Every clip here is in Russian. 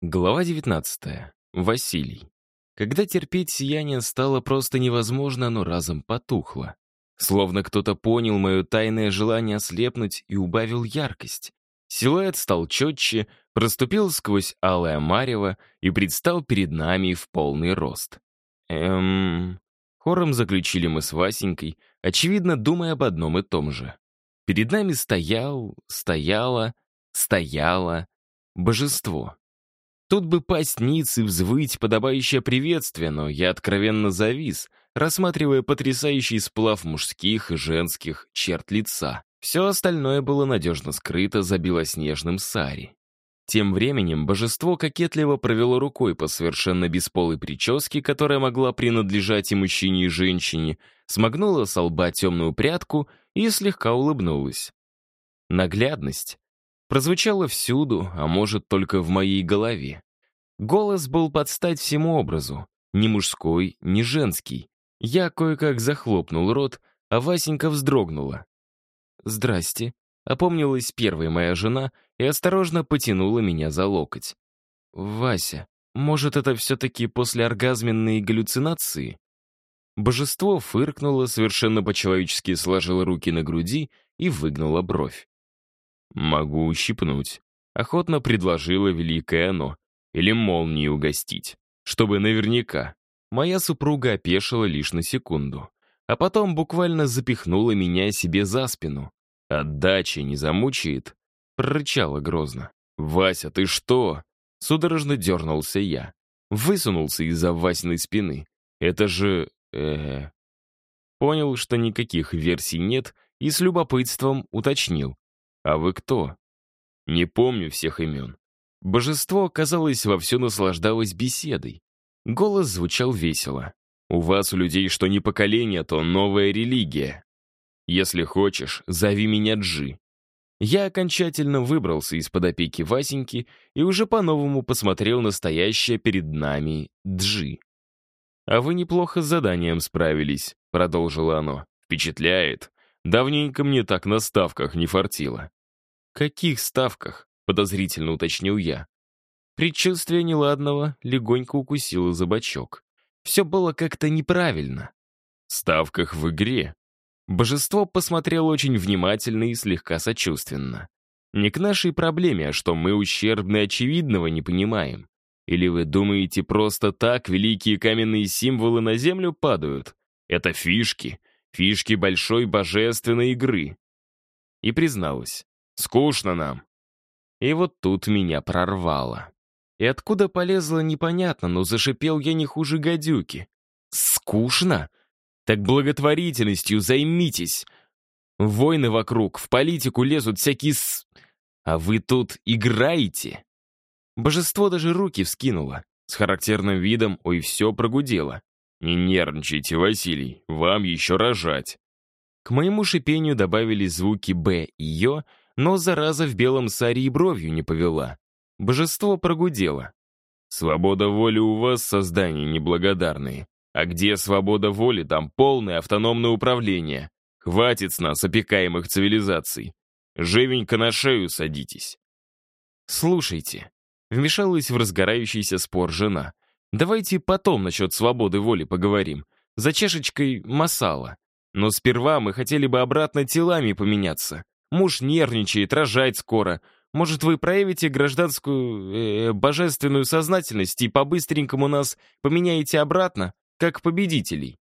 Глава 19. Василий. Когда терпеть сияние стало просто невозможно, оно разом потухло. Словно кто-то понял мое тайное желание ослепнуть и убавил яркость. Силуэт стал четче, проступил сквозь алое марево и предстал перед нами в полный рост. Хором заключили мы с Васенькой, очевидно, думая об одном и том же. Перед нами стояло божество. Тут бы пасть ниц и взвыть подобающее приветствие, но я откровенно завис, рассматривая потрясающий сплав мужских и женских черт лица. Все остальное было надежно скрыто за белоснежным сари. Тем временем божество кокетливо провело рукой по совершенно бесполой прическе, которая могла принадлежать и мужчине, и женщине, смагнула со лба темную прядку и слегка улыбнулась. Наглядность прозвучала всюду, а может, только в моей голове. Голос был под стать всему образу, ни мужской, ни женский. Я кое-как захлопнул рот, а Васенька вздрогнула. «Здрасте», — опомнилась первая моя жена и осторожно потянула меня за локоть. «Вася, может, это все-таки послеоргазменные галлюцинации?» Божество фыркнуло, совершенно по-человечески сложило руки на груди и выгнуло бровь. «Могу ущипнуть», — охотно предложило великое оно. «Или молнией угостить, чтобы наверняка». Моя супруга опешила лишь на секунду, а потом буквально запихнула меня себе за спину. «Отдача не замучает?» — прорычала грозно. «Вася, ты что?» — судорожно дернулся я. Высунулся из-за Васиной спины. «Это же... Понял, что никаких версий нет, и с любопытством уточнил. «А вы кто?» «Не помню всех имен». Божество, казалось, вовсю наслаждалось беседой. Голос звучал весело. «У вас, у людей, что не поколение, то новая религия. Если хочешь, зови меня Джи». Я окончательно выбрался из-под опеки Васеньки и уже по-новому посмотрел на стоящее перед нами Джи. «А вы неплохо с заданием справились», — продолжило оно. «Впечатляет. Давненько мне так на ставках не фартило». «Каких ставках?» — подозрительно уточнил я. Предчувствие неладного легонько укусило за бочок. Все было как-то неправильно. «Ставках в игре». Божество посмотрело очень внимательно и слегка сочувственно. «Не к нашей проблеме, а что мы ущербно очевидного не понимаем. Или вы думаете, просто так великие каменные символы на землю падают? Это фишки большой божественной игры». И призналась. «Скучно нам». И вот тут меня прорвало. И откуда полезло, непонятно, но зашипел я не хуже гадюки. «Скучно? Так благотворительностью займитесь. Войны вокруг, в политику лезут всякие А вы тут играете?» Божество даже руки вскинуло. С характерным видом, ой, все прогудело. «Не нервничайте, Василий, вам еще рожать». К моему шипению добавили звуки «б» и «ё», но зараза в белом саре и бровью не повела. Божество прогудело. «Свобода воли у вас, создания неблагодарные. А где свобода воли, там полное автономное управление. Хватит с нас опекаемых цивилизаций. Живенько на шею садитесь». «Слушайте», — вмешалась в разгорающийся спор жена, «давайте потом насчет свободы воли поговорим, за чашечкой масала. Но сперва мы хотели бы обратно телами поменяться. Муж нервничает, рожать скоро. Может, вы проявите гражданскую, божественную сознательность и по-быстренькому нас поменяете обратно, как победителей?»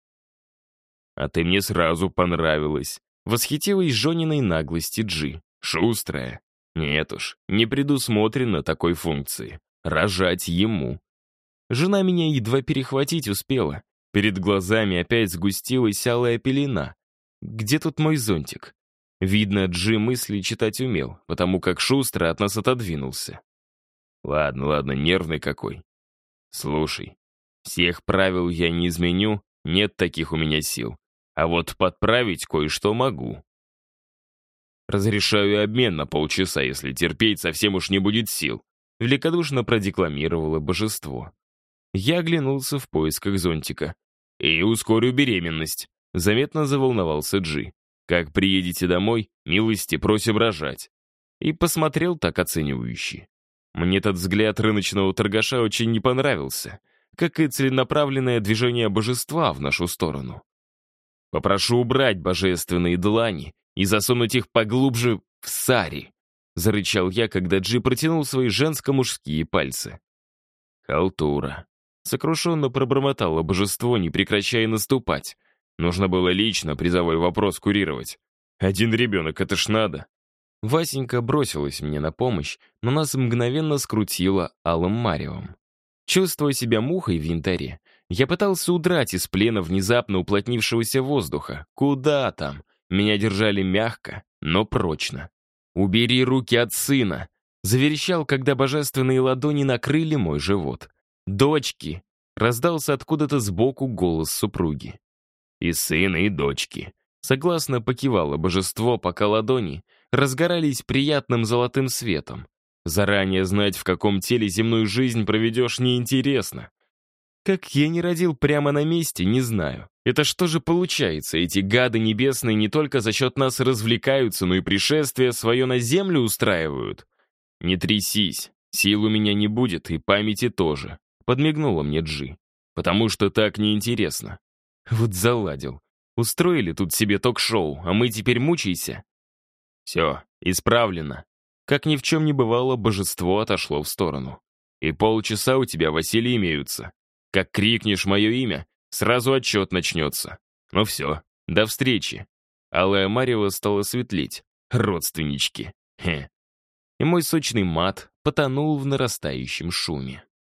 «А ты мне сразу понравилась», — восхитилась Жониной наглости Джи. «Шустрая. Нет уж, не предусмотрено такой функции. Рожать ему». Жена меня едва перехватить успела. Перед глазами опять сгустилась алая пелена. Где тут мой зонтик? Видно, Джи мысли читать умел, потому как шустро от нас отодвинулся. Ладно, нервный какой. Слушай, всех правил я не изменю, нет таких у меня сил. А вот подправить кое-что могу. Разрешаю обмен на полчаса, если терпеть совсем уж не будет сил. Великодушно продекламировало божество. Я оглянулся в поисках зонтика. «И ускорю беременность», — заметно заволновался Джи. «Как приедете домой, милости просим рожать». И посмотрел так оценивающе. Мне этот взгляд рыночного торгаша очень не понравился, как и целенаправленное движение божества в нашу сторону. «Попрошу убрать божественные длани и засунуть их поглубже в сари», зарычал я, когда Джи протянул свои женско-мужские пальцы. «Халтура», — сокрушенно пробормотало божество, не прекращая наступать. Нужно было лично призовой вопрос курировать. Один ребенок, это ж надо. Васенька бросилась мне на помощь, но нас мгновенно скрутило алым маревом. Чувствуя себя мухой в янтаре, я пытался удрать из плена внезапно уплотнившегося воздуха. Куда там? Меня держали мягко, но прочно. «Убери руки от сына!» — заверещал, когда божественные ладони накрыли мой живот. «Дочки!» — раздался откуда-то сбоку голос супруги. «И сына, и дочки!» — согласно покивало божество, пока ладони разгорались приятным золотым светом. Заранее знать, в каком теле земную жизнь проведешь, неинтересно. Как я не родил прямо на месте, не знаю. Это что же получается? Эти гады небесные не только за счет нас развлекаются, но и пришествие свое на землю устраивают. Не трясись, сил у меня не будет, и памяти тоже. Подмигнула мне Джи. Потому что так неинтересно. Вот заладил. Устроили тут себе ток-шоу, а мы теперь мучайся. Все, исправлено. Как ни в чем не бывало, божество отошло в сторону. И полчаса у тебя, Василий, имеются. Как крикнешь мое имя, сразу отчет начнется. Ну все, до встречи. Алая марево стала светлеть. Родственнички. Хе. И мой сочный мат потонул в нарастающем шуме.